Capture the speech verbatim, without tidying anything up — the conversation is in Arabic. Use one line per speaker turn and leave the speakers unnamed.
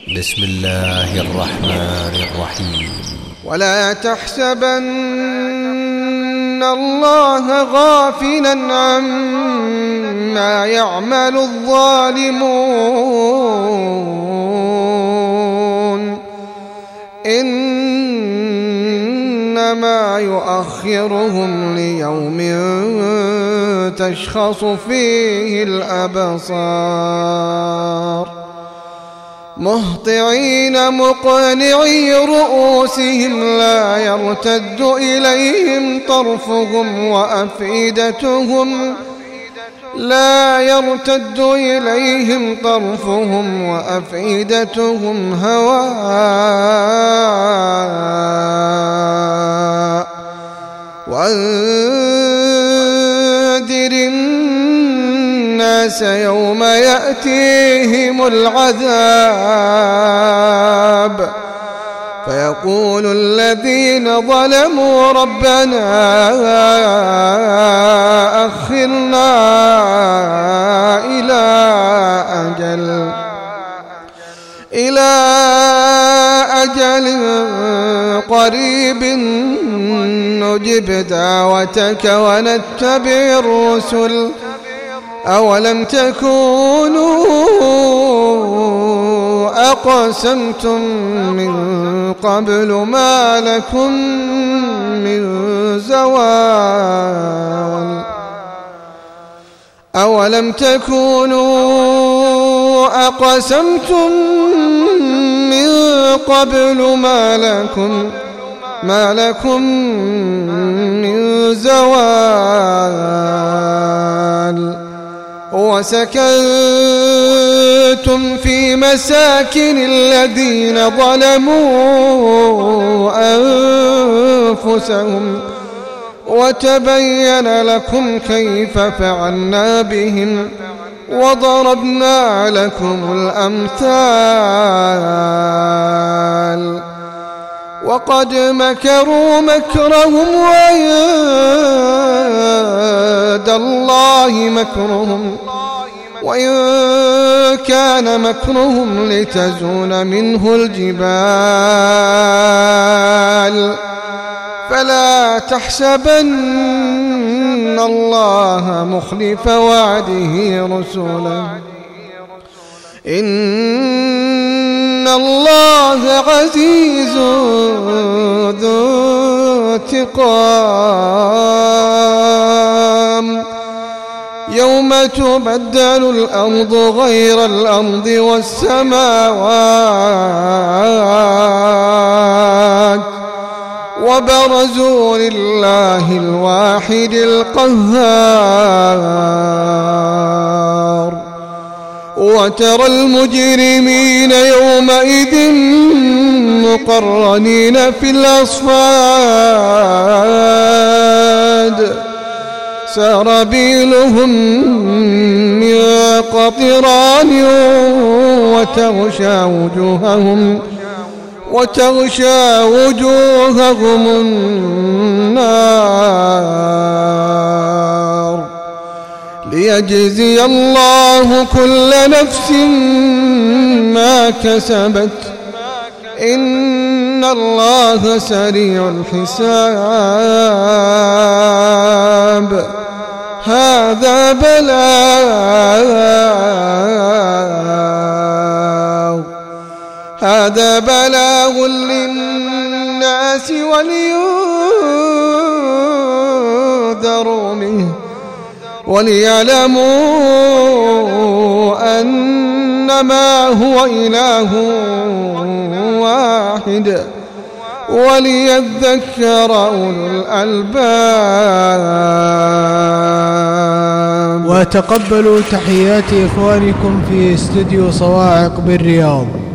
بسم الله الرحمن الرحيم.
ولا تحسبن الله غافلا عما يعمل الظالمون، إنما يؤخرهم ليوم تشخص فيه الأبصار، مهطعين مقنعي رؤوسهم لا يرتد إليهم طرفهم وأفئدتهم لا يرتد إليهم طرفهم وأفئدتهم هواء. وأنذر الناس يوم يأتيهم العذاب فيقول الذين ظلموا ربنا أخرنا إلى أجل إلى أجل قريب نجب دعوتك ونتبع الرسل أولم تكونوا أقسمتم من قبل ما لكم من زوال أولم تكونوا أقسمتم من قبل ما لكم ما لكم من زوال وسكنتم في مساكن الذين ظلموا أنفسهم وتبين لكم كيف فعلنا بهم وضربنا لكم الأمثال. وقد مكروا مكرهم وعند الله مكرهم وإن كان مكرهم لتزول منه الجبال فلا تحسبن الله مخلف وعده رسله إن الله عزيز ذو انتقام. يوم تبدل الأرض غير الأرض والسماوات وبرزوا لله الواحد القهار وترى المجرمين يومئذ مقرنين في الأصفاد سرابيلهم من قطران وتغشى وجوههم وتغشى وجوههم النار ليجزي الله كل نفس ما كسبت إن الله سريع الحساب. هذا بلاغ هذا بلاغ للناس ولينذروا منه وليعلموا أنما هو إله واحد وليذكر أولو الألباب.
وتقبلوا تحيات إخوانكم في استوديو صواعق بالرياض.